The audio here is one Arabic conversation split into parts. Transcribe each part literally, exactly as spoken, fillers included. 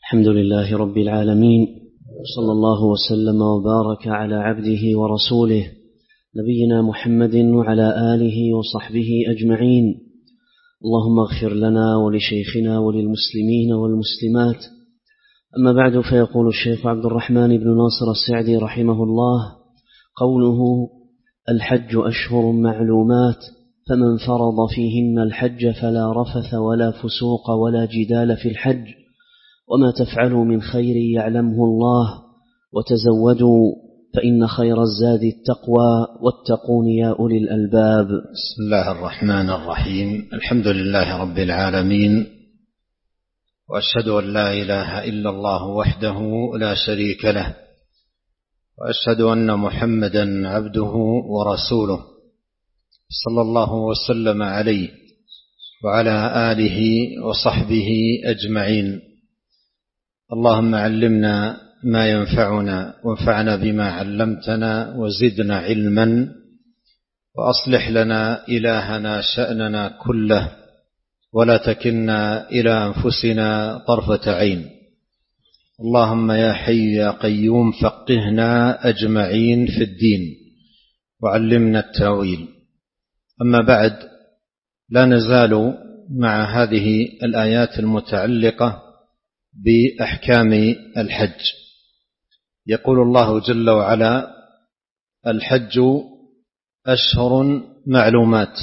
الحمد لله رب العالمين، صلى الله وسلم وبارك على عبده ورسوله نبينا محمد وعلى آله وصحبه أجمعين. اللهم اغفر لنا ولشيخنا وللمسلمين والمسلمات. أما بعد، فيقول الشيخ عبد الرحمن بن ناصر السعدي رحمه الله: قوله الحج أشهر معلومات، فمن فرض فيهن الحج فلا رفث ولا فسوق ولا جدال في الحج، وما تفعلوا من خير يعلمه الله، وتزودوا فإن خير الزاد التقوى، واتقون يا أولي الألباب. بسم الله الرحمن الرحيم. الحمد لله رب العالمين، وأشهد أن لا إله إلا الله وحده لا شريك له، وأشهد أن محمدا عبده ورسوله، صلى الله وسلم عليه وعلى آله وصحبه أجمعين. اللهم علمنا ما ينفعنا، وانفعنا بما علمتنا، وزدنا علما، وأصلح لنا إلهنا شأننا كله، ولا تكلنا إلى أنفسنا طرفة عين. اللهم يا حي يا قيوم فقهنا أجمعين في الدين، وعلمنا التأويل. أما بعد، لا نزال مع هذه الآيات المتعلقة بأحكام الحج. يقول الله جل وعلا: الحج أشهر معلومات.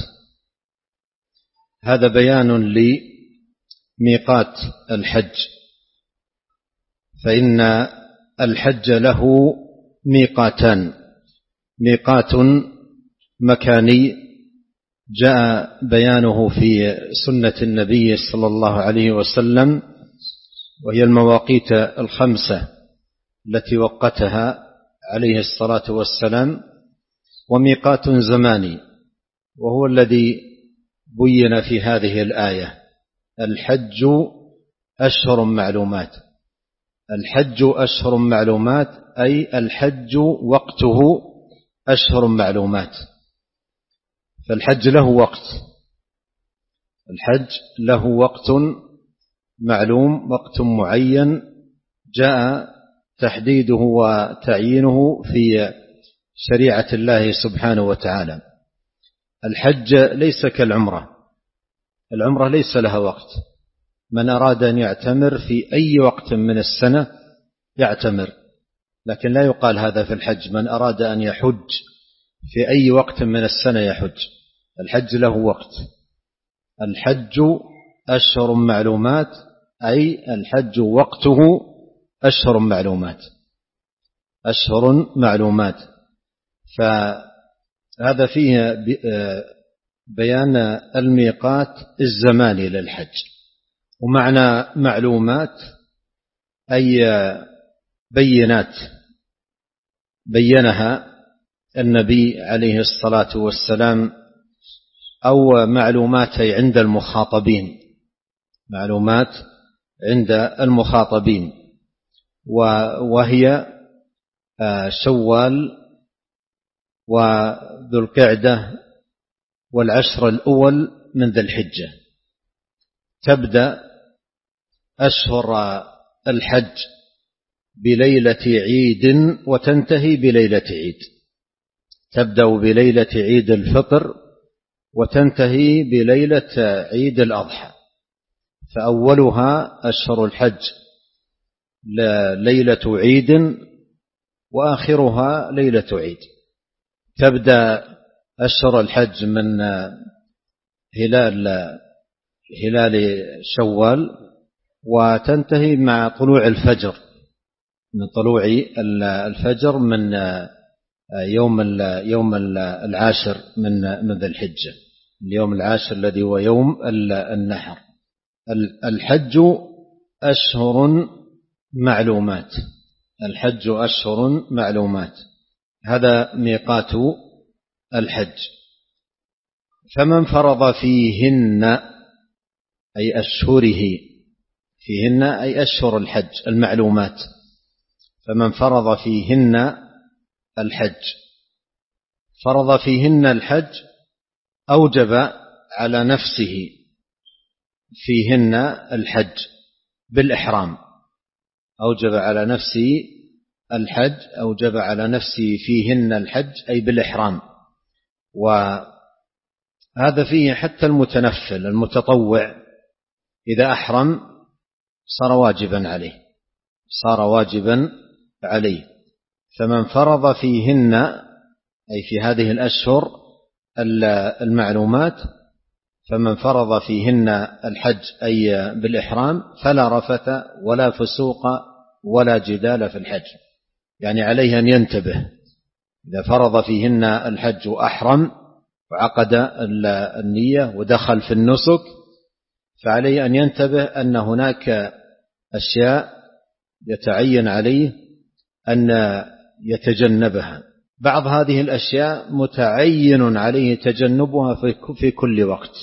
هذا بيان لميقات الحج، فإن الحج له ميقاتان: ميقات مكاني جاء بيانه في سنة النبي صلى الله عليه وسلم، وهي المواقيت الخمسة التي وقتها عليه الصلاة والسلام، وميقات زماني وهو الذي بين في هذه الآية: الحج أشهر معلومات. الحج أشهر معلومات أي الحج وقته أشهر معلومات. فالحج له وقت، الحج له وقت معلوم، وقت معين جاء تحديده وتعيينه في شريعة الله سبحانه وتعالى. الحج ليس كالعمرة، العمرة ليس لها وقت. من أراد أن يعتمر في أي وقت من السنة يعتمر، لكن لا يقال هذا في الحج: من أراد أن يحج في أي وقت من السنة يحج. الحج له وقت. الحج أشهر معلومات أي الحج وقته أشهر معلومات، أشهر معلومات. فهذا فيه بيان الميقات الزماني للحج. ومعنى معلومات أي بينات بينها النبي عليه الصلاة والسلام، أو معلومات عند المخاطبين، معلومات عند المخاطبين، وهي شوال وذو القعدة والعشر الأول من ذي الحجة. تبدأ أشهر الحج بليلة عيد وتنتهي بليلة عيد. تبدأ بليلة عيد الفطر وتنتهي بليلة عيد الأضحى. فأولها أشهر الحج ليلة عيد، وآخرها ليلة عيد. تبدأ أشهر الحج من هلال هلال شوال، وتنتهي مع طلوع الفجر، من طلوع الفجر من يوم يوم العاشر من من ذي الحجة، اليوم العاشر الذي هو يوم النحر. الحج أشهر معلومات، الحج أشهر معلومات، هذا ميقات الحج. فمن فرض فيهن أي أشهره، فيهن أي أشهر الحج المعلومات. فمن فرض فيهن الحج، فرض فيهن الحج أوجب على نفسه فيهن الحج بالإحرام، أوجب على نفسه الحج أوجب على نفسه فيهن الحج أي بالإحرام. وهذا فيه حتى المتنفل المتطوع إذا أحرم صار واجبا عليه صار واجبا عليه فمن فرض فيهن أي في هذه الأشهر المعلومات فمن فرض فيهن الحج أي بالإحرام فلا رفث ولا فسوق ولا جدال في الحج. يعني عليه أن ينتبه إذا فرض فيهن الحج وأحرم وعقد النية ودخل في النسك فعليه أن ينتبه أن هناك أشياء يتعين عليه أن يتجنبها. بعض هذه الأشياء متعين عليه تجنبها في كل وقت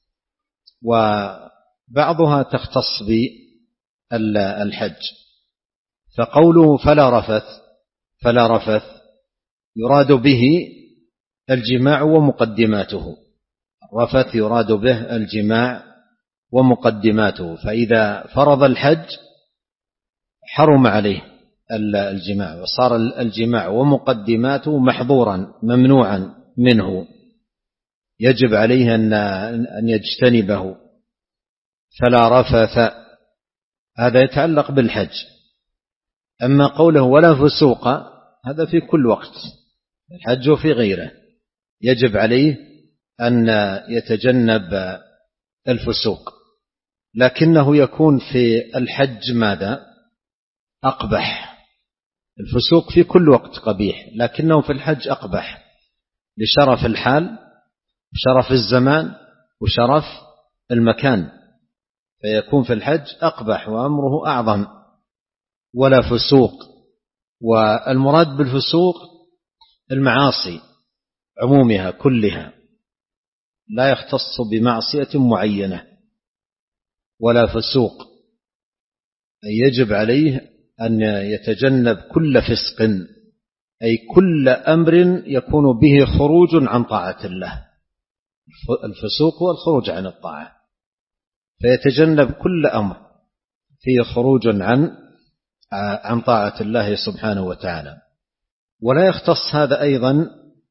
وبعضها تختص بالحج. فقوله فلا رفث فلا رفث يراد به الجماع ومقدماته. الرفث يراد به الجماع ومقدماته. فإذا فرض الحج حرم عليه الجماع وصار الجماع ومقدماته محظورا ممنوعا منه يجب عليه أن يجتنبه. فلا رفث هذا يتعلق بالحج. أما قوله ولا فسوق هذا في كل وقت الحج وفي غيره يجب عليه أن يتجنب الفسوق. لكنه يكون في الحج ماذا؟ أقبح. الفسوق في كل وقت قبيح لكنه في الحج أقبح لشرف الحال وشرف الزمان وشرف المكان فيكون في الحج أقبح وأمره أعظم. ولا فسوق. والمراد بالفسوق المعاصي عمومها كلها لا يختص بمعصية معينة. ولا فسوق أي يجب عليه أن يتجنب كل فسق أي كل أمر يكون به خروج عن طاعة الله. الفسوق هو الخروج عن الطاعة فيتجنب كل أمر فيه خروج عن عن طاعة الله سبحانه وتعالى. ولا يختص هذا أيضا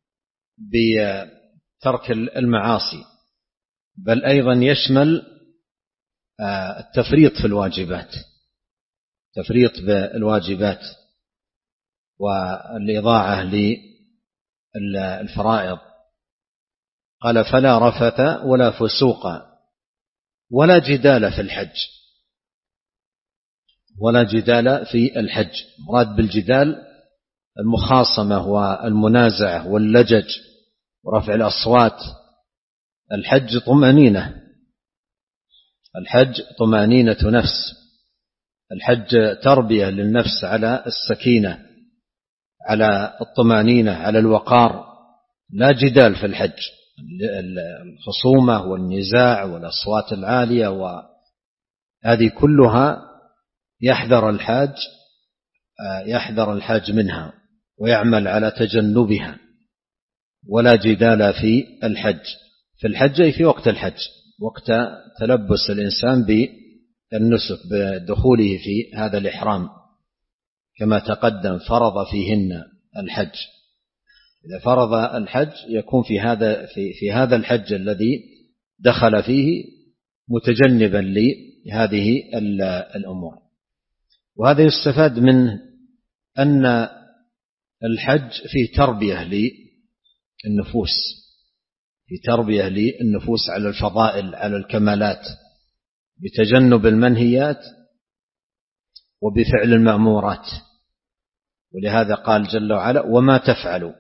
بترك المعاصي بل أيضا يشمل التفريط في الواجبات تفريط بالواجبات والإضاعة للفرائض. قال فلا رفث ولا فسوق ولا جدال في الحج. ولا جدال في الحج. مراد بالجدال المخاصمة والمنازعة واللجج ورفع الأصوات. الحج طمأنينة الحج طمأنينة نفس. الحج تربية للنفس على السكينة على الطمأنينة على الوقار. لا جدال في الحج. الخصومة والنزاع والأصوات العالية وهذه كلها يحذر الحاج يحذر الحاج منها ويعمل على تجنبها. ولا جدال في الحج. في الحج أي في وقت الحج وقت تلبس الإنسان بالنسك بدخوله في هذا الإحرام كما تقدم فرض فيهن الحج. إذا فرض الحج يكون في هذا في في هذا الحج الذي دخل فيه متجنبا لهذه الأمور. وهذا يستفاد منه أن الحج فيه تربية للنفوس في تربية للنفوس على الفضائل على الكمالات بتجنب المنهيات وبفعل المأمورات. ولهذا قال جل وعلا وما تفعلوا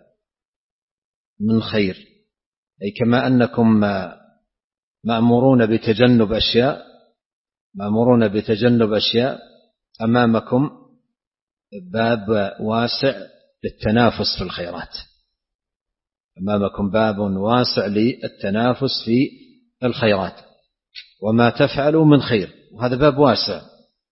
من خير أي كما أنكم مأمورون بتجنب أشياء مأمورون بتجنب أشياء أمامكم باب واسع للتنافس في الخيرات. أمامكم باب واسع للتنافس في الخيرات. وما تفعلوا من خير وهذا باب واسع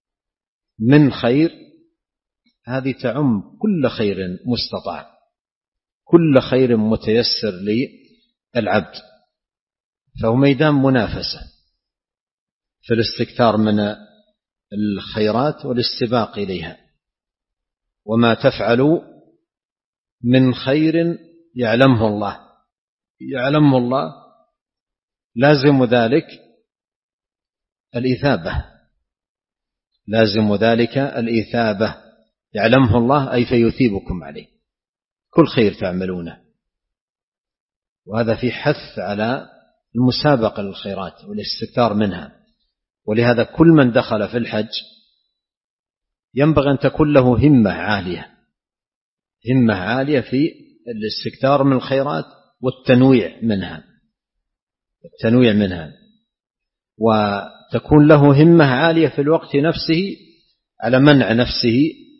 من خير هذه تعم كل خير مستطاع كل خير متيسر للعبد. فهو ميدان منافسة في الاستكثار من الخيرات والاستباق إليها. وما تفعلوا من خير يعلمه الله، يعلمه الله لازم ذلك الإثابة، لازم ذلك الإثابة، يعلمه الله أي فيثيبكم عليه كل خير تعملونه. وهذا في حث على المسابقة للخيرات والاستكثار منها. ولهذا كل من دخل في الحج ينبغي أن تكون له همة عالية، همة عالية في الاستكثار من الخيرات والتنويع منها، التنويع منها، وتكون له همة عالية في الوقت نفسه على منع نفسه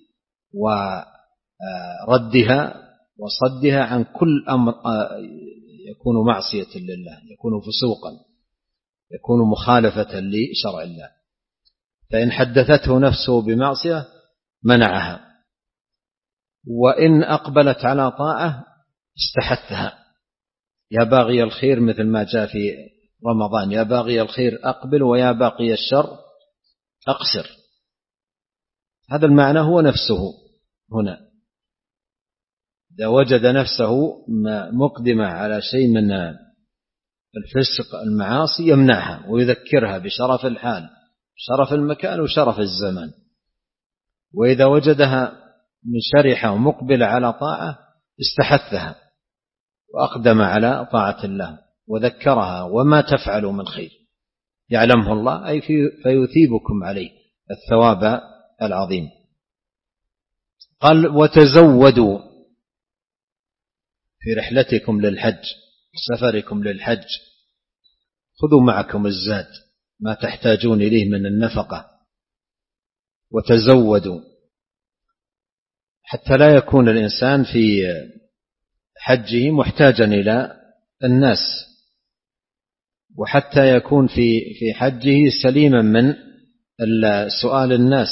وردها وصدها عن كل أمر يكون معصية لله، يكون فسوقا، يكون مخالفة لشرع الله. فإن حدثته نفسه بمعصية منعها، وإن أقبلت على طاعة استحثها. يا باغي الخير مثل ما جاء في رمضان، يا باغي الخير أقبل ويا باقي الشر أقصر. هذا المعنى هو نفسه هنا. إذا وجد نفسه مقدمة على شيء من الفسق المعاصي يمنعها ويذكرها بشرف الحال، شرف المكان وشرف الزمان. وإذا وجدها منشرحة ومقبلة على طاعة استحثها وأقدم على طاعة الله وذكرها. وما تفعلوا من خير يعلمه الله أي فيثيبكم عليه الثواب العظيم. قال وتزودوا في رحلتكم للحج، سفركم للحج، خذوا معكم الزاد ما تحتاجون إليه من النفقة، وتزودوا حتى لا يكون الإنسان في حجه محتاجا إلى الناس، وحتى يكون في في حجه سليما من سؤال الناس،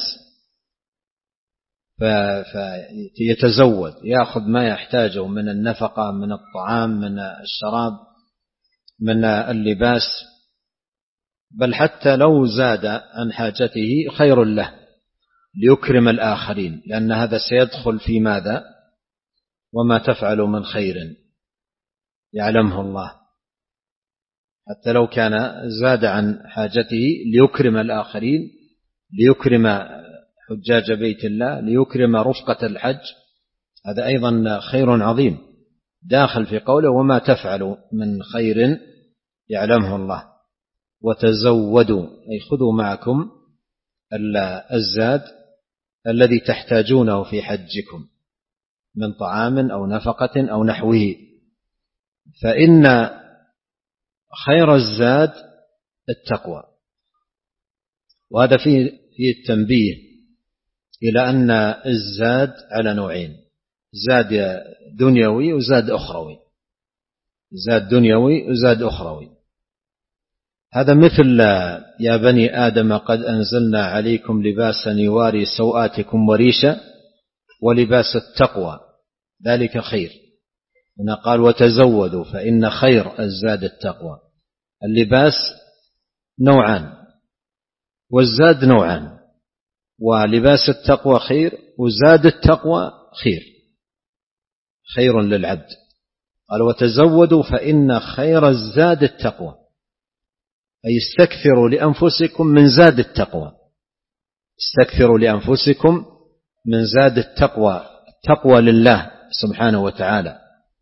فيتزود يأخذ ما يحتاجه من النفقة، من الطعام، من الشراب، من اللباس، بل حتى لو زاد عن حاجته خير له ليكرم الآخرين، لأن هذا سيدخل في ماذا؟ وما تفعلوا من خير يعلمه الله. حتى لو كان زاد عن حاجته ليكرم الآخرين، ليكرم حجاج بيت الله، ليكرم رفقة الحج، هذا أيضا خير عظيم داخل في قوله وما تفعلوا من خير يعلمه الله. وتزودوا أي خذوا معكم الزاد الذي تحتاجونه في حجكم من طعام أو نفقة أو نحوه، فإن خير الزاد التقوى. وهذا فيه التنبيه إلى أن الزاد على نوعين، زاد دنيوي وزاد أخروي، زاد دنيوي وزاد أخروي. هذا مثل يا بني آدم قد أنزلنا عليكم لباسا يواري سوآتكم وريشا ولباس التقوى ذلك خير. هنا قال وتزودوا فإن خير الزاد التقوى. اللباس نوعان والزاد نوعان، ولباس التقوى خير وزاد التقوى خير، خير للعبد. قال وتزودوا فإن خير الزاد التقوى، أي استكثروا لأنفسكم من زاد التقوى، استكثروا لأنفسكم من زاد التقوى، التقوى لله سبحانه وتعالى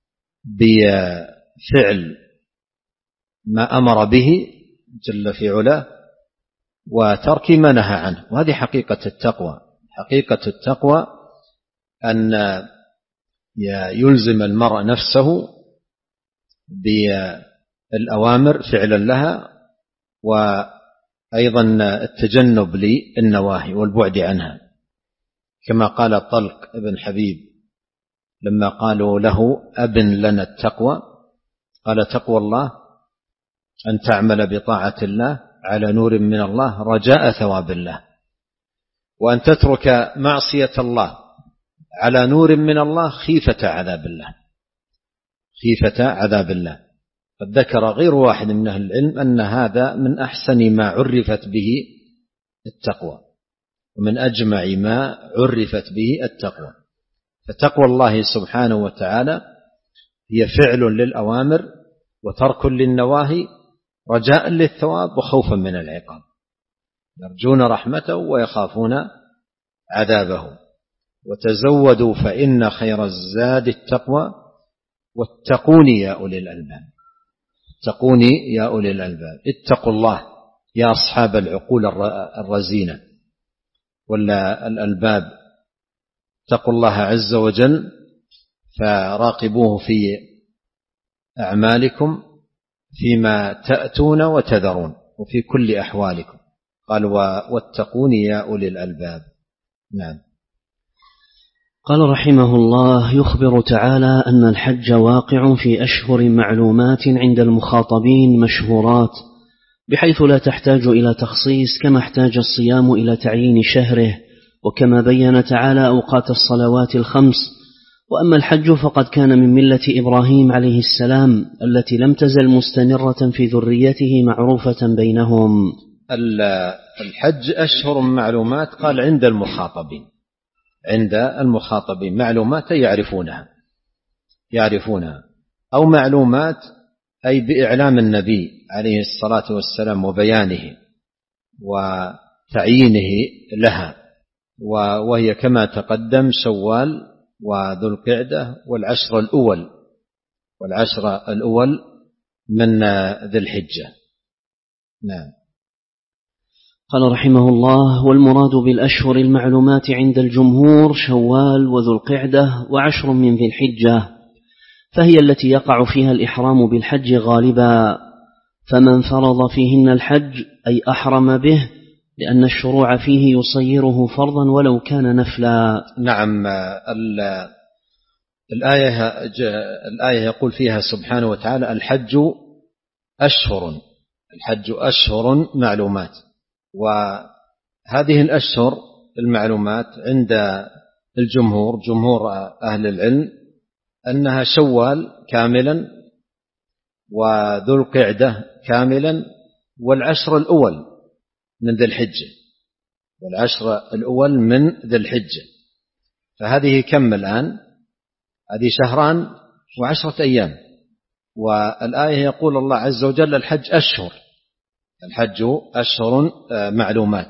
بفعل ما أمر به جل في علاه وترك ما نهى عنه. وهذه حقيقة التقوى. حقيقة التقوى أن يلزم المرء نفسه بالأوامر فعلا لها، وأيضا التجنب للنواهي والبعد عنها، كما قال طلق بن حبيب لما قالوا له أبن لنا التقوى، قال تقوى الله أن تعمل بطاعة الله على نور من الله رجاء ثواب الله، وأن تترك معصية الله على نور من الله خيفة عذاب الله، خيفة عذاب الله. قد ذكر غير واحد من أهل العلم أن هذا من أحسن ما عرفت به التقوى، ومن أجمع ما عرفت به التقوى. فتقوى الله سبحانه وتعالى هي فعل للأوامر وترك للنواهي رجاء للثواب وخوفا من العقاب، يرجون رحمته ويخافون عذابه. وتزودوا فإن خير الزاد التقوى واتقوني يا أولي الألباب. اتقوني يا أولي الألباب، اتقوا الله يا أصحاب العقول الرزينة ولا الألباب. اتقوا الله عز وجل فراقبوه في أعمالكم فيما تأتون وتذرون وفي كل أحوالكم. قال واتقوني يا أولي الألباب. نعم. قال رحمه الله: يخبر تعالى أن الحج واقع في أشهر معلومات عند المخاطبين مشهورات، بحيث لا تحتاج إلى تخصيص كما احتاج الصيام إلى تعيين شهره، وكما بين تعالى أوقات الصلوات الخمس. وأما الحج فقد كان من ملة إبراهيم عليه السلام التي لم تزل مستمرة في ذريته معروفة بينهم. الحج أشهر معلومات، قال عند المخاطبين، عند المخاطبين معلومات يعرفونها يعرفونها أو معلومات أي بإعلام النبي عليه الصلاة والسلام وبيانه وتعيينه لها، وهي كما تقدم شوال وذو القعدة والعشر الأول والعشر الأول من ذي الحجة. نعم. قال رحمه الله: والمراد بالأشهر المعلومات عند الجمهور شوال وذو القعدة وعشر من ذي الحجة، فهي التي يقع فيها الإحرام بالحج غالبا، فمن فرض فيهن الحج أي أحرم به، لأن الشروع فيه يصيره فرضا ولو كان نفلا. نعم. الآية, الآية يقول فيها سبحانه وتعالى: الحج أشهر الحج أشهر معلومات. وهذه الأشهر المعلومات عند الجمهور جمهور أهل العلم أنها شوال كاملا وذو القعدة كاملا والعشر الأول من ذي الحجة والعشر الأول من ذي الحجة. فهذه كم الآن؟ هذه شهران وعشرة أيام. والآية يقول الله عز وجل: الحج أشهر الحج أشهر معلومات،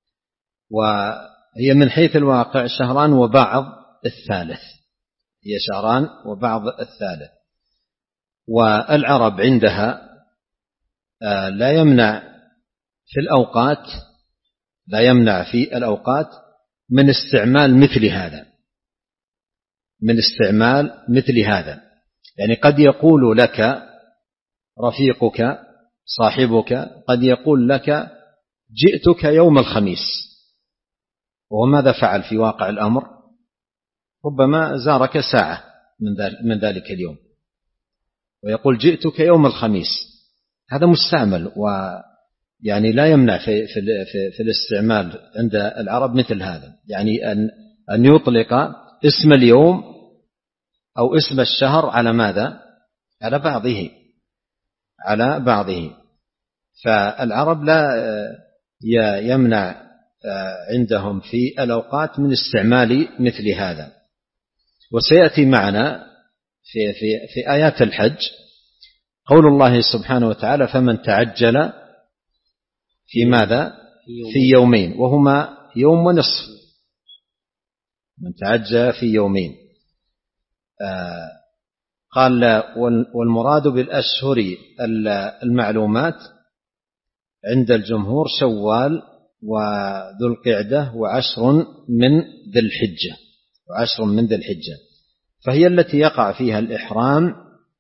وهي من حيث الواقع شهران وبعض الثالث هي شهران وبعض الثالث. والعرب عندها لا يمنع في الأوقات لا يمنع في الأوقات من استعمال مثل هذا من استعمال مثل هذا يعني قد يقول لك رفيقك صاحبك، قد يقول لك: جئتك يوم الخميس، وهو ماذا فعل في واقع الأمر؟ ربما زارك ساعة من ذلك اليوم، ويقول: جئتك يوم الخميس. هذا مستعمل، ويعني لا يمنع في, في, في, في الاستعمال عند العرب مثل هذا، يعني أن, أن يطلق اسم اليوم أو اسم الشهر على ماذا؟ على بعضه على بعضه. فالعرب لا يمنع عندهم في الأوقات من استعمال مثل هذا. وسيأتي معنا في, في, في آيات الحج قول الله سبحانه وتعالى: فمن تعجل في ماذا؟ في يومين، وهما يوم ونصف. من تعجل في يومين. آه قال: والمراد بالأشهر المعلومات عند الجمهور شوال وذو القعدة وعشر من ذي الحجة وعشر من ذي الحجة فهي التي يقع فيها الإحرام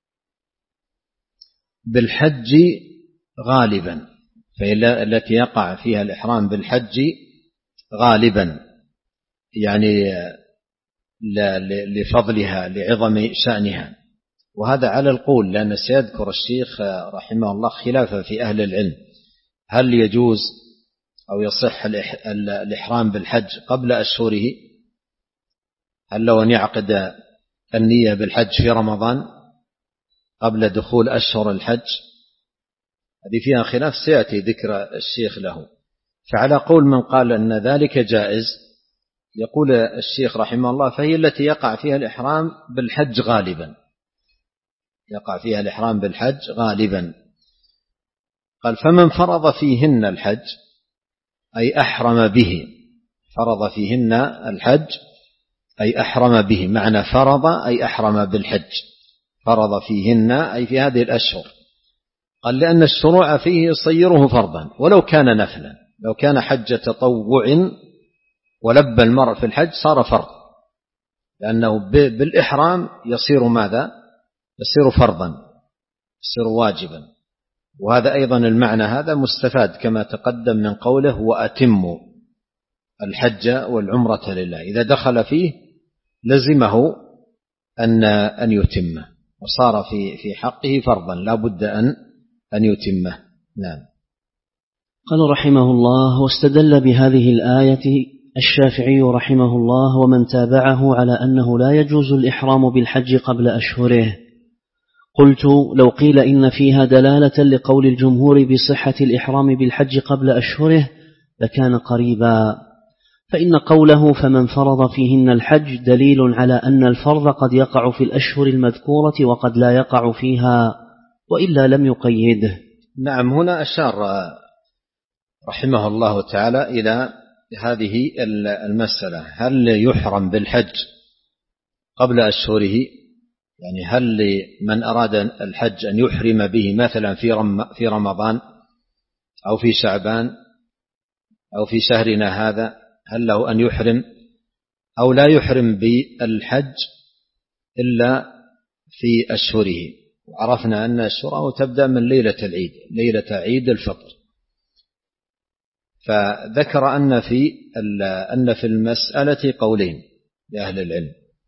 بالحج غالبا فهي التي يقع فيها الإحرام بالحج غالبا يعني لفضلها لعظم شأنها. وهذا على القول، لأن سيذكر الشيخ رحمه الله خلافا في أهل العلم، هل يجوز أو يصح الإحرام بالحج قبل أشهره؟ هل لو أن يعقد النية بالحج في رمضان قبل دخول أشهر الحج؟ هذه فيها خلاف سيأتي ذكر الشيخ له. فعلى قول من قال أن ذلك جائز، يقول الشيخ رحمه الله فهي التي يقع فيها الإحرام بالحج غالبا، يقع فيها الإحرام بالحج غالبا. قال فمن فرض فيهن الحج أي أحرم به، فرض فيهن الحج أي أحرم به، معنى فرض أي أحرم بالحج، فرض فيهن أي في هذه الأشهر. قال لأن الشروع فيه يصيره فرضا ولو كان نفلا، لو كان حج تطوع ولبى المرء في الحج صار فرض، لأنه بالإحرام يصير ماذا؟ يصير فرضا، يصير واجبا. وهذا أيضا المعنى هذا مستفاد كما تقدم من قوله وأتموا الحج والعمرة لله، إذا دخل فيه لزمه أن أن يتمه، وصار في في حقه فرضا لا بد أن أن يتمه. نعم. قال رحمه الله: واستدل بهذه الآية الشافعي رحمه الله ومن تابعه على أنه لا يجوز الإحرام بالحج قبل أشهره. قلت: لو قيل إن فيها دلالة لقول الجمهور بصحة الإحرام بالحج قبل أشهره لكان قريبا، فإن قوله فمن فرض فيهن الحج دليل على أن الفرض قد يقع في الأشهر المذكورة وقد لا يقع فيها، وإلا لم يقيده. نعم. هنا أشار رحمه الله تعالى إلى هذه المسألة: هل يحرم بالحج قبل أشهره؟ يعني هل من أراد الحج أن يحرم به مثلا في رمضان أو في شعبان أو في شهرنا هذا، هل له أن يحرم أو لا يحرم بالحج إلا في أشهره؟ وعرفنا أن أشهره تبدأ من ليلة العيد، ليلة عيد الفطر. فذكر أن في أن في المسألة قولين لأهل العلم.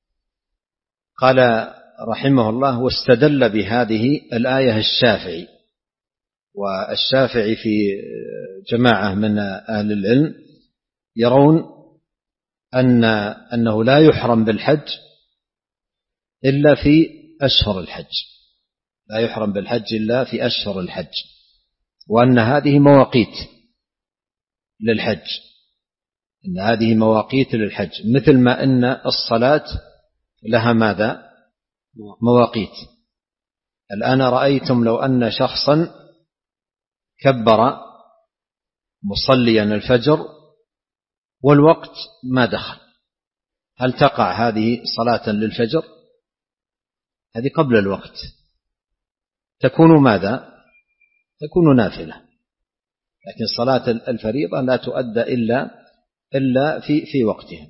قال رحمه الله: واستدل بهذه الآية الشافعي، والشافعي في جماعة من أهل العلم يرون أن أنه لا يحرم بالحج إلا في أشهر الحج، لا يحرم بالحج إلا في أشهر الحج، وأن هذه مواقيت للحج، إن هذه مواقيت للحج، مثل ما أن الصلاة لها ماذا؟ مواقيت. الآن رأيتم لو أن شخصا كبر مصليا الفجر والوقت ما دخل، هل تقع هذه صلاة للفجر؟ هذه قبل الوقت، تكون ماذا؟ تكون نافلة، لكن صلاة الفريضة لا تؤدى إلا إلا في في وقتها.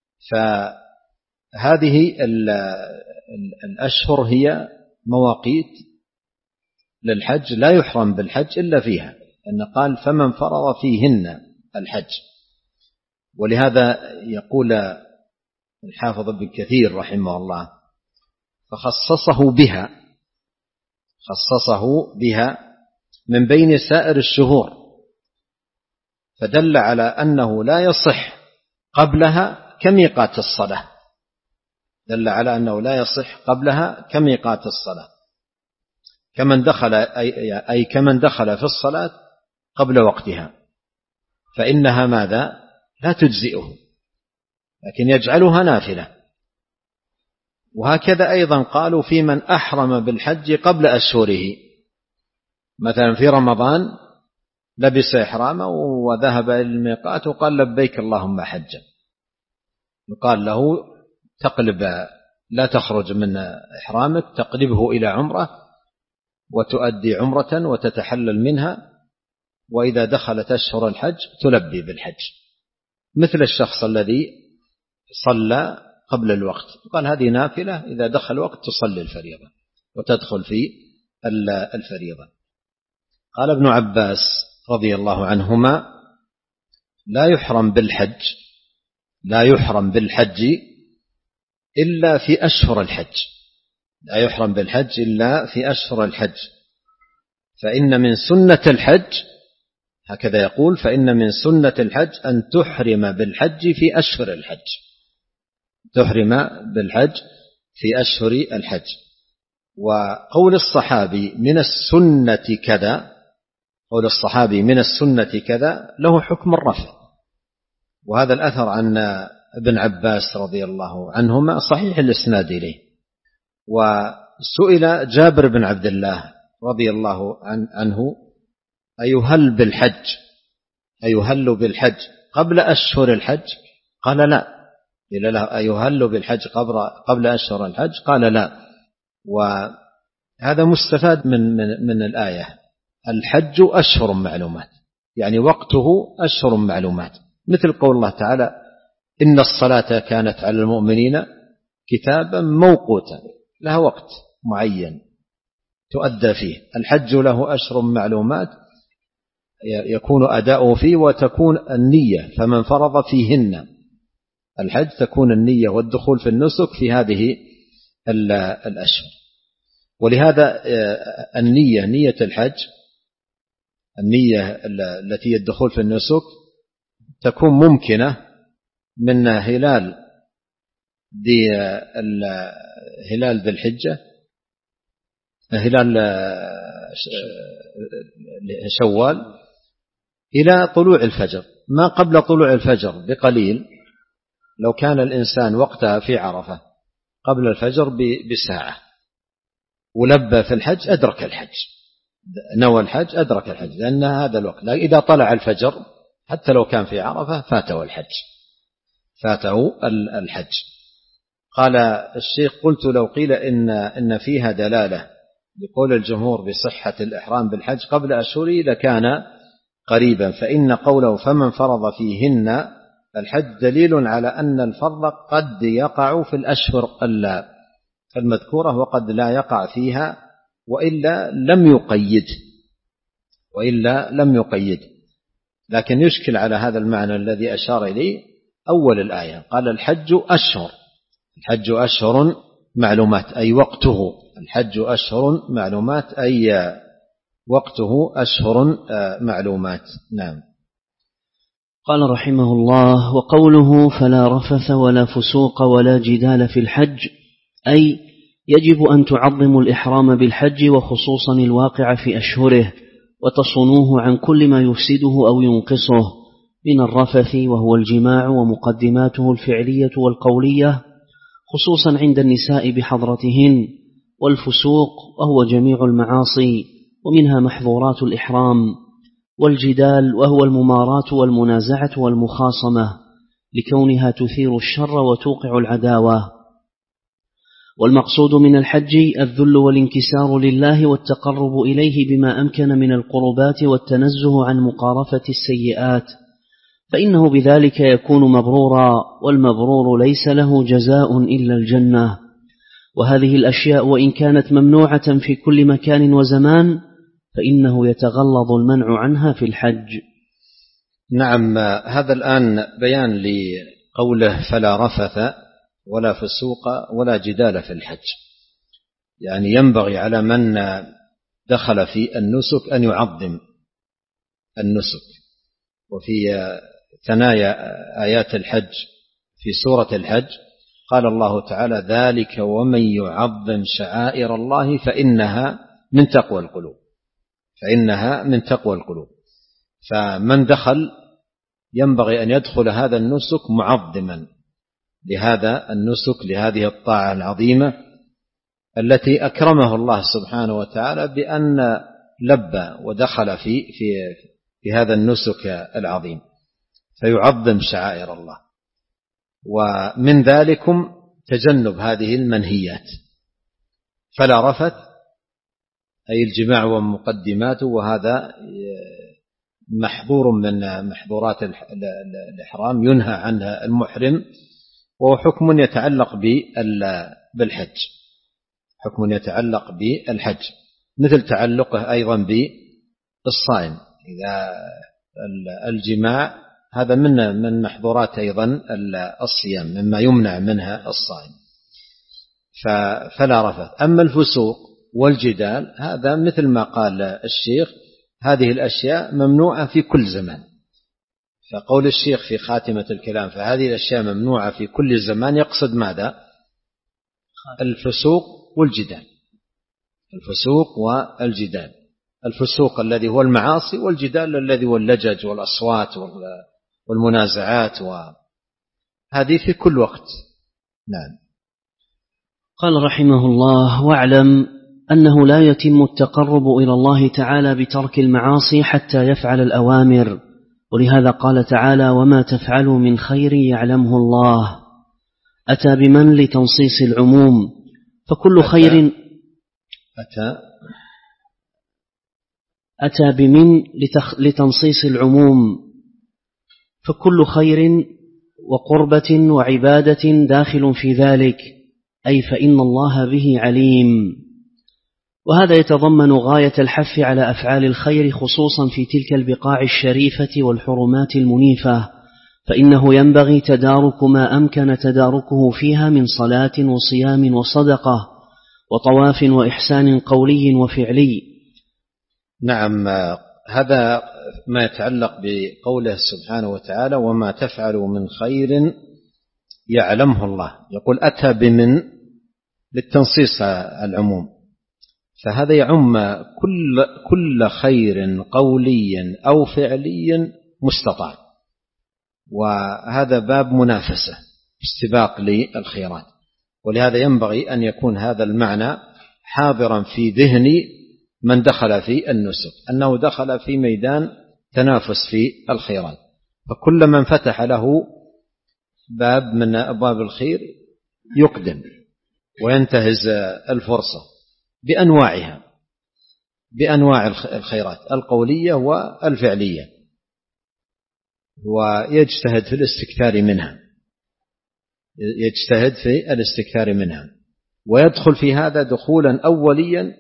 فهذه الأشهر هي مواقيت للحج، لا يحرم بالحج إلا فيها، أن قال فمن فرض فيهن الحج. ولهذا يقول الحافظ ابن كثير رحمه الله: فخصصه بها، خصصه بها من بين سائر الشهور، فدل على أنه لا يصح قبلها كميقات الصلاة، دل على أنه لا يصح قبلها كميقات الصلاة، كمن دخل أي, أي كمن دخل في الصلاة قبل وقتها، فإنها ماذا؟ لا تجزئه، لكن يجعلها نافلة. وهكذا أيضا قالوا في من أحرم بالحج قبل أشهره، مثلا في رمضان لبس إحرامه وذهب إلى الميقات وقال لبيك اللهم حجا، يقال له تقلب، لا تخرج من إحرامك، تقلبه إلى عمرة وتؤدي عمرة وتتحلل منها، وإذا دخلت أشهر الحج تلبي بالحج، مثل الشخص الذي صلى قبل الوقت، قال هذه نافلة، إذا دخل الوقت تصلي الفريضة وتدخل في الفريضة. قال ابن عباس رضي الله عنهما: لا يحرم بالحج لا يحرم بالحج إلا في أشهر الحج، لا يحرم بالحج إلا في أشهر الحج، فإن من سنة الحج، هكذا يقول، فإن من سنة الحج أن تحرم بالحج في أشهر الحج، تحرم بالحج في أشهر الحج. وقول الصحابي من السنة كذا، قول الصحابي من السنة كذا له حكم الرفع. وهذا الأثر عن ابن عباس رضي الله عنهما صحيح الإسناد إليه. وسئل جابر بن عبد الله رضي الله عنه أيهل بالحج أيهل بالحج قبل أشهر الحج؟ قال لا. قيل له أيهل بالحج قبل قبل أشهر الحج؟ قال لا. وهذا مستفاد من من, من الآية، الحج أشهر معلومات، يعني وقته أشهر معلومات، مثل قول الله تعالى إن الصلاة كانت على المؤمنين كتابا موقوتا، لها وقت معين تؤدى فيه. الحج له أشهر معلومات يكون أداؤه فيه وتكون النية، فمن فرض فيهن الحج تكون النية والدخول في النسك في هذه الأشهر. ولهذا النية نية الحج النية التي الدخول في النسك تكون ممكنة من هلال ذي هلال ذي الحجة هلال شوال إلى طلوع الفجر، ما قبل طلوع الفجر بقليل. لو كان الإنسان وقتها في عرفة قبل الفجر بساعة ولبى في الحج أدرك الحج، نوى الحج أدرك الحج، لأن هذا الوقت. لكن إذا طلع الفجر حتى لو كان في عرفة فاته الحج فاته الحج. قال الشيخ قلت لو قيل إن, إن فيها دلالة لقول الجمهور بصحة الإحرام بالحج قبل أشهره لكان قريبا، فإن قوله فمن فرض فيهن الحج دليل على أن الفرض قد يقع في الأشهر المذكورة وقد لا يقع فيها، وإلا لم يقيد وإلا لم يقيد لكن يشكل على هذا المعنى الذي أشار إليه أول الآية، قال الحج أشهر الحج أشهر معلومات أي وقته، الحج أشهر معلومات أي وقته أشهر معلومات. نعم. قال رحمه الله: وقوله فلا رفث ولا فسوق ولا جدال في الحج، أي يجب أن تعظموا الإحرام بالحج وخصوصا الواقع في أشهره، وتصونوه عن كل ما يفسده أو ينقصه من الرفث وهو الجماع ومقدماته الفعلية والقولية خصوصا عند النساء بحضرتهن، والفسوق وهو جميع المعاصي ومنها محظورات الإحرام، والجدال وهو الممارات والمنازعة والمخاصمة لكونها تثير الشر وتوقع العداوة. والمقصود من الحج الذل والانكسار لله والتقرب إليه بما أمكن من القربات والتنزه عن مقارفة السيئات، فإنه بذلك يكون مبرورا، والمبرور ليس له جزاء إلا الجنة. وهذه الأشياء وإن كانت ممنوعة في كل مكان وزمان فإنه يتغلظ المنع عنها في الحج. نعم. هذا الآن بيان لقوله فلا رفث ولا فسوق ولا جدال في الحج، يعني ينبغي على من دخل في النسك أن يعظم النسك. وفي ثنايا آيات الحج في سورة الحج قال الله تعالى ذلك ومن يعظم شعائر الله فإنها من تقوى القلوب فإنها من تقوى القلوب. فمن دخل ينبغي أن يدخل هذا النسك معظما لهذا النسك، لهذه الطاعة العظيمة التي أكرمه الله سبحانه وتعالى بأن لبى ودخل في في في هذا النسك العظيم، فيعظم شعائر الله. ومن ذلكم تجنب هذه المنهيات، فلا رفث أي الجماع ومقدماته، وهذا محظور من محظورات الإحرام ينهى عنها المحرم، وهو حكم يتعلق بالحج حكم يتعلق بالحج مثل تعلقه أيضا بالصائم. إذا الجماع هذا من من محظورات أيضا الصيام، مما يمنع منها الصائم، فلا رفث. أما الفسوق والجدال هذا مثل ما قال الشيخ هذه الأشياء ممنوعة في كل زمان، فقول الشيخ في خاتمة الكلام فهذه الأشياء ممنوعة في كل زمان يقصد ماذا؟ الفسوق والجدال الفسوق والجدال الفسوق الذي هو المعاصي، والجدال الذي هو اللجج والأصوات والمنازعات، وهذه في كل وقت. نعم. قال رحمه الله: واعلم أنه لا يتم التقرب إلى الله تعالى بترك المعاصي حتى يفعل الأوامر، ولهذا قال تعالى: وما تفعلوا من خير يعلمه الله. أتى بمن لتنصيص العموم، فكل خير أتى أتى بمن لتنصيص العموم، فكل خير وقربة وعبادة داخل في ذلك، أي فإن الله به عليم. وهذا يتضمن غاية الحث على أفعال الخير، خصوصا في تلك البقاع الشريفة والحرمات المنيفة، فإنه ينبغي تدارك ما أمكن تداركه فيها من صلاة وصيام وصدقة وطواف وإحسان قولي وفعلي. نعم، هذا ما يتعلق بقوله سبحانه وتعالى: وما تفعلوا من خير يعلمه الله. يقول أتى بمن للتنصيص العموم، فهذا يعم كل كل خير قولي أو فعلي مستطاع، وهذا باب منافسة استباق للخيرات. ولهذا ينبغي أن يكون هذا المعنى حاضرا في ذهن من دخل في النسك، أنه دخل في ميدان تنافس في الخيرات، فكل من فتح له باب من أبواب الخير يقدم وينتهز الفرصة بأنواعها، بأنواع الخيرات القولية والفعلية، ويجتهد في الاستكثار منها يجتهد في الاستكثار منها ويدخل في هذا دخولا أوليا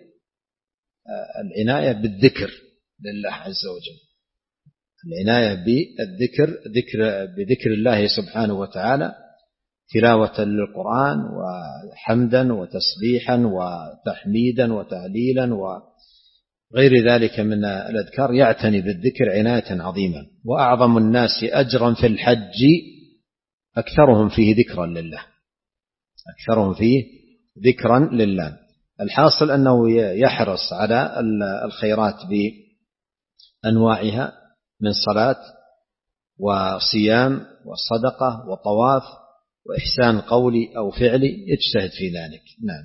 العناية بالذكر لله عز وجل، العناية بالذكر ذكر بذكر الله سبحانه وتعالى، تلاوة للقرآن وحمدا وتسبيحا وتحميدا وتهليلا وغير ذلك من الأذكار، يعتني بالذكر عناية عظيمة. وأعظم الناس أجرا في الحج أكثرهم فيه ذكرا لله أكثرهم فيه ذكرا لله. الحاصل أنه يحرص على الخيرات بأنواعها من صلاة وصيام وصدقة وطواف وإحسان قولي أو فعلي، يجتهد في ذلك. نعم.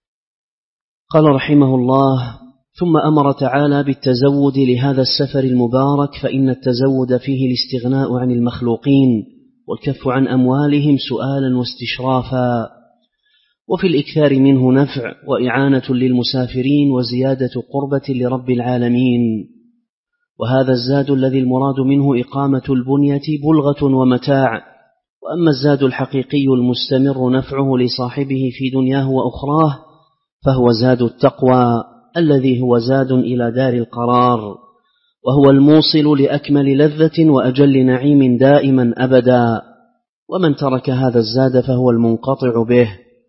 قال رحمه الله: ثم أمر تعالى بالتزود لهذا السفر المبارك، فإن التزود فيه الاستغناء عن المخلوقين والكف عن أموالهم سؤالا واستشرافا، وفي الإكثار منه نفع وإعانة للمسافرين وزيادة قربة لرب العالمين. وهذا الزاد الذي المراد منه إقامة البنية بلغة ومتاع. وأما الزاد الحقيقي المستمر نفعه لصاحبه في دنياه وأخراه فهو زاد التقوى الذي هو زاد إلى دار القرار، وهو الموصل لأكمل لذة وأجل نعيم دائما أبدا. ومن ترك هذا الزاد فهو المنقطع به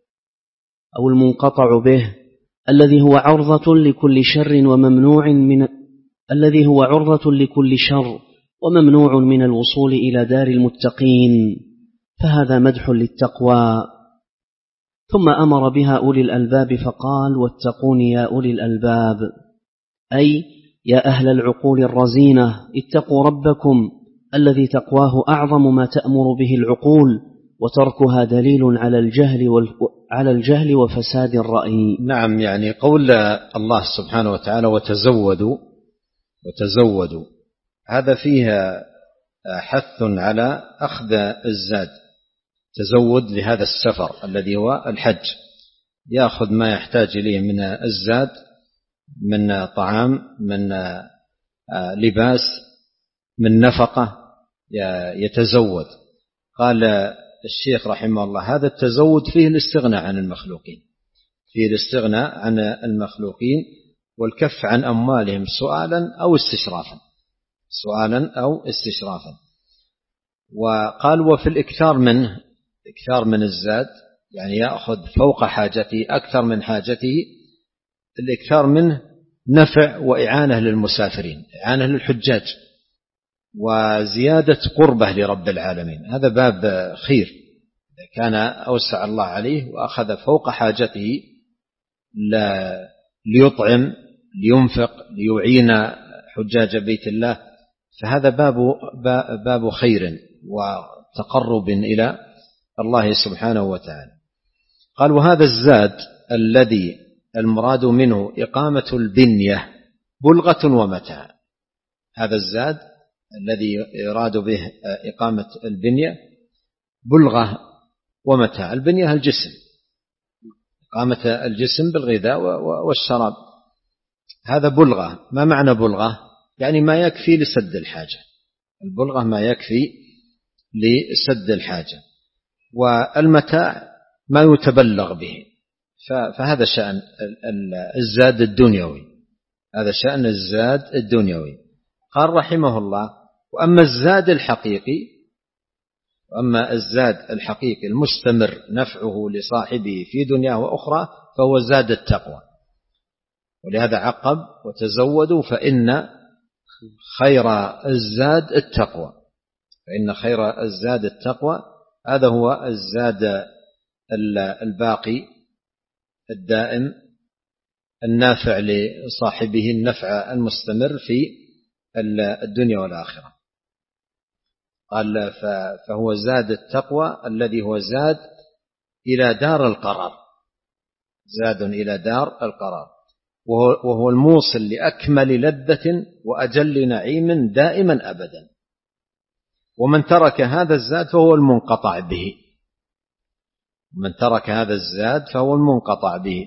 أو المنقطع به الذي هو عرضة لكل شر وممنوع من الذي هو عرضة لكل شر وممنوع من الوصول إلى دار المتقين، فهذا مدح للتقوى. ثم أمر بها أولي الألباب فقال: واتقون يا أولي الألباب، أي يا أهل العقول الرزينة، اتقوا ربكم الذي تقواه أعظم ما تأمر به العقول، وتركها دليل على الجهل على الجهل وفساد الرأي. نعم، يعني قول الله سبحانه وتعالى: وتزودوا وتزودوا، هذا فيها حث على أخذ الزاد، تزود لهذا السفر الذي هو الحج، يأخذ ما يحتاج إليه من الزاد، من طعام، من لباس، من نفقة، يتزود. قال الشيخ رحمه الله: هذا التزود فيه الاستغناء عن المخلوقين فيه الاستغناء عن المخلوقين والكف عن أموالهم سؤالا أو استشرافا سؤالا أو استشرافا. وقال: وفي الإكثار منه، إكثار من الزاد يعني يأخذ فوق حاجته أكثر من حاجته، الإكثار منه نفع وإعانة للمسافرين، إعانة للحجاج، وزيادة قربة لرب العالمين. هذا باب خير، إذا كان أوسع الله عليه وأخذ فوق حاجته ليطعم لينفق ليعين حجاج بيت الله، فهذا باب باب خير وتقرب إلى الله سبحانه وتعالى. قال وهذا الزاد الذي المراد منه إقامة البنية بلغة ومتاع. هذا الزاد الذي يراد به إقامة البنية بلغة ومتاع. البنية الجسم، إقامة الجسم بالغذاء والشراب، هذا بلغة. ما معنى بلغة؟ يعني ما يكفي لسد الحاجة. البلغة ما يكفي لسد الحاجة، والمتاع ما يتبلغ به. فهذا شأن الزاد الدنيوي، هذا شأن الزاد الدنيوي. قال رحمه الله وأما الزاد الحقيقي، وأما الزاد الحقيقي المستمر نفعه لصاحبه في دنياه وأخرى فهو زاد التقوى. ولهذا عقب وتزودوا فإن خير الزاد التقوى، فإن خير الزاد التقوى. هذا هو الزاد الباقي الدائم النافع لصاحبه النفع المستمر في الدنيا والآخرة. قال فهو زاد التقوى الذي هو زاد إلى دار القرار، زاد إلى دار القرار، وهو الموصل لأكمل لذة وأجل نعيم دائما أبدا. ومن ترك هذا الزاد فهو المنقطع به، من ترك هذا الزاد فهو المنقطع به،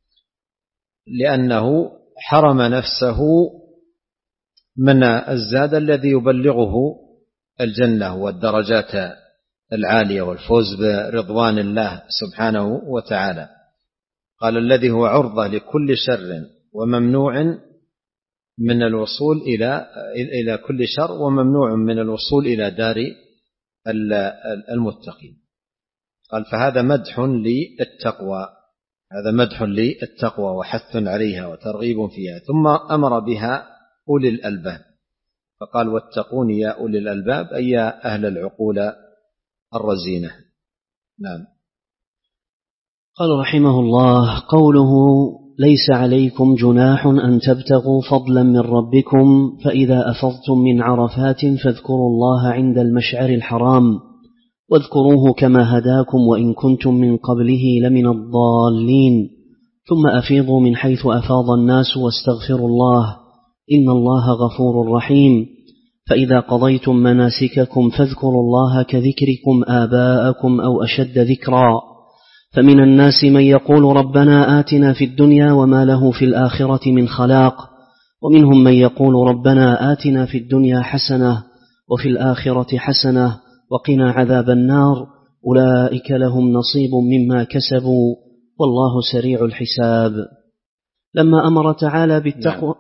لأنه حرم نفسه من الزاد الذي يبلغه الجنة والدرجات العالية والفوز برضوان الله سبحانه وتعالى. قال الذي هو عرضة لكل شر وممنوع من الوصول إلى إلى كل شر وممنوع من الوصول إلى دار المتقين. قال فهذا مدح للتقوى، هذا مدح للتقوى وحث عليها وترغيب فيها. ثم أمر بها أولي الألباب، فقال واتقون يا أولي الألباب أي يا أهل العقول الرزينة. نعم. قال رحمه الله قوله ليس عليكم جناح أن تبتغوا فضلا من ربكم فإذا أفضتم من عرفات فاذكروا الله عند المشعر الحرام واذكروه كما هداكم وإن كنتم من قبله لمن الضالين ثم أفيضوا من حيث أفاض الناس واستغفروا الله إن الله غفور رحيم. فإذا قضيتم مناسككم فاذكروا الله كذكركم آباءكم أو أشد ذكرا. فمن الناس من يقول ربنا آتنا في الدنيا وما له في الآخرة من خلاق ومنهم من يقول ربنا آتنا في الدنيا حسنة وفي الآخرة حسنة وقنا عذاب النار أولئك لهم نصيب مما كسبوا والله سريع الحساب. لما أمر تعالى بالتقوى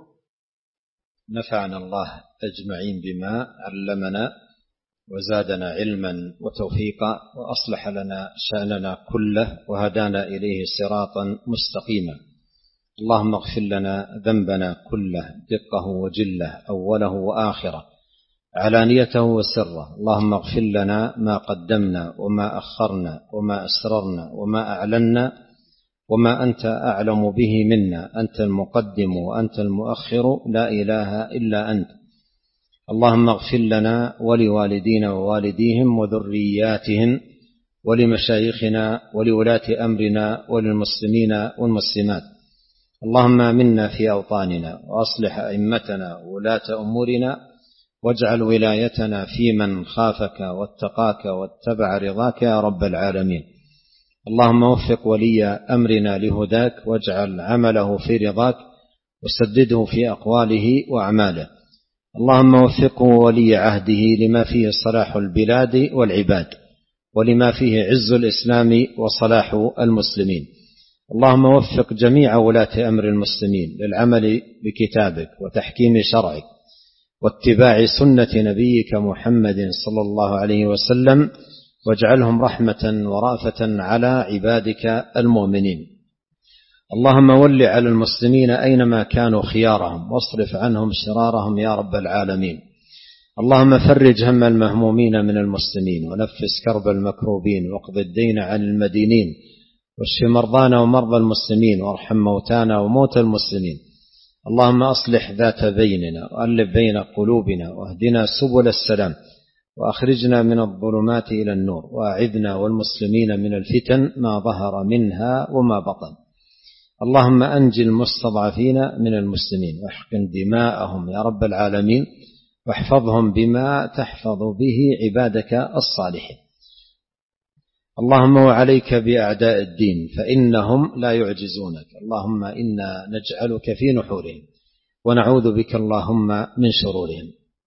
نفعنا الله أجمعين بما علمنا وزادنا علما وتوفيقا وأصلح لنا شأننا كله وهدانا إليه صراطا مستقيما. اللهم اغفر لنا ذنبنا كله دقه وجله أوله وآخره علانيته وسره. اللهم اغفر لنا ما قدمنا وما أخرنا وما أسررنا وما أعلنا وما أنت أعلم به منا، أنت المقدم وأنت المؤخر لا إله إلا أنت. اللهم اغفر لنا ولوالدينا ووالديهم وذرياتهم ولمشايخنا ولولاة أمرنا وللمسلمين والمسلمات. اللهم آمنا في أوطاننا وأصلح أئمتنا وولاة أمورنا واجعل ولايتنا في من خافك واتقاك واتبع رضاك يا رب العالمين. اللهم وفق ولي أمرنا لهداك واجعل عمله في رضاك وسدده في أقواله وأعماله. اللهم وفقه ولي عهده لما فيه صلاح البلاد والعباد ولما فيه عز الإسلام وصلاح المسلمين. اللهم وفق جميع ولاة أمر المسلمين للعمل بكتابك وتحكيم شرعك واتباع سنة نبيك محمد صلى الله عليه وسلم واجعلهم رحمة ورأفة على عبادك المؤمنين. اللهم ول على المسلمين أينما كانوا خيارهم واصرف عنهم شرارهم يا رب العالمين. اللهم فرج هم المهمومين من المسلمين ونفس كرب المكروبين واقض الدين عن المدينين واشف مرضانا ومرضى المسلمين وارحم موتانا وموتى المسلمين. اللهم أصلح ذات بيننا وألف بين قلوبنا واهدنا سبل السلام وأخرجنا من الظلمات إلى النور وأعذنا والمسلمين من الفتن ما ظهر منها وما بطن. اللهم أنجي المستضعفين من المسلمين واحقن دماءهم يا رب العالمين واحفظهم بما تحفظ به عبادك الصالحين. اللهم وعليك بأعداء الدين فإنهم لا يعجزونك. اللهم إنا نجعلك في نحورهم ونعوذ بك اللهم من شرورهم.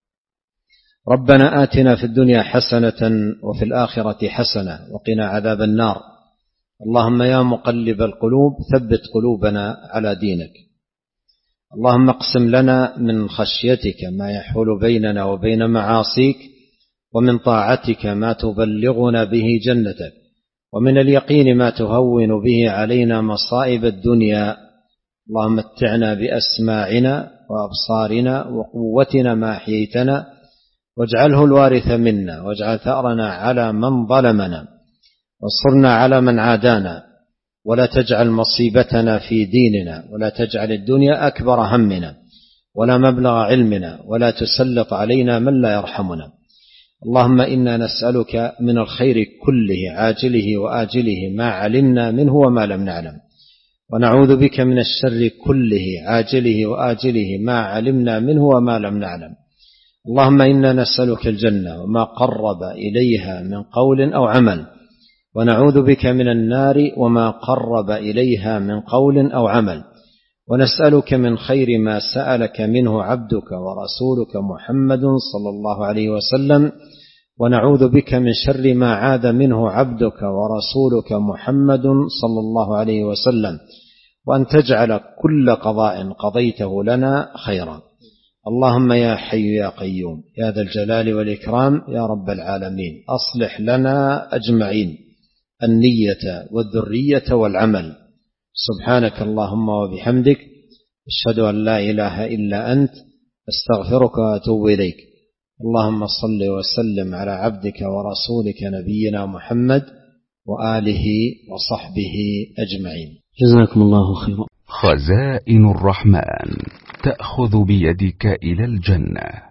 ربنا آتنا في الدنيا حسنة وفي الآخرة حسنة وقنا عذاب النار. اللهم يا مقلب القلوب ثبت قلوبنا على دينك. اللهم اقسم لنا من خشيتك ما يحول بيننا وبين معاصيك ومن طاعتك ما تبلغنا به جنتك ومن اليقين ما تهون به علينا مصائب الدنيا. اللهم متعنا بأسماعنا وأبصارنا وقوتنا ما أحييتنا واجعله الوارث منا واجعل ثأرنا على من ظلمنا وانصرنا على من عادانا ولا تجعل مصيبتنا في ديننا ولا تجعل الدنيا أكبر همنا ولا مبلغ علمنا ولا تسلط علينا من لا يرحمنا. اللهم إنا نسألك من الخير كله عاجله وآجله ما علمنا منه وما لم نعلم ونعوذ بك من الشر كله عاجله وآجله ما علمنا منه وما لم نعلم. اللهم إنا نسألك الجنة وما قرب إليها من قول أو عمل ونعوذ بك من النار وما قرب إليها من قول أو عمل ونسألك من خير ما سألك منه عبدك ورسولك محمد صلى الله عليه وسلم ونعوذ بك من شر ما عاد منه عبدك ورسولك محمد صلى الله عليه وسلم وأن تجعل كل قضاء قضيته لنا خيرا. اللهم يا حي يا قيوم يا ذا الجلال والإكرام يا رب العالمين أصلح لنا أجمعين النية والذرية والعمل. سبحانك اللهم وبحمدك أشهد أن لا إله إلا أنت أستغفرك وأتوب إليك. اللهم صل وسلم على عبدك ورسولك نبينا محمد وآله وصحبه أجمعين. جزاكم الله خيرا. خزائن الرحمن تأخذ بيدك إلى الجنة.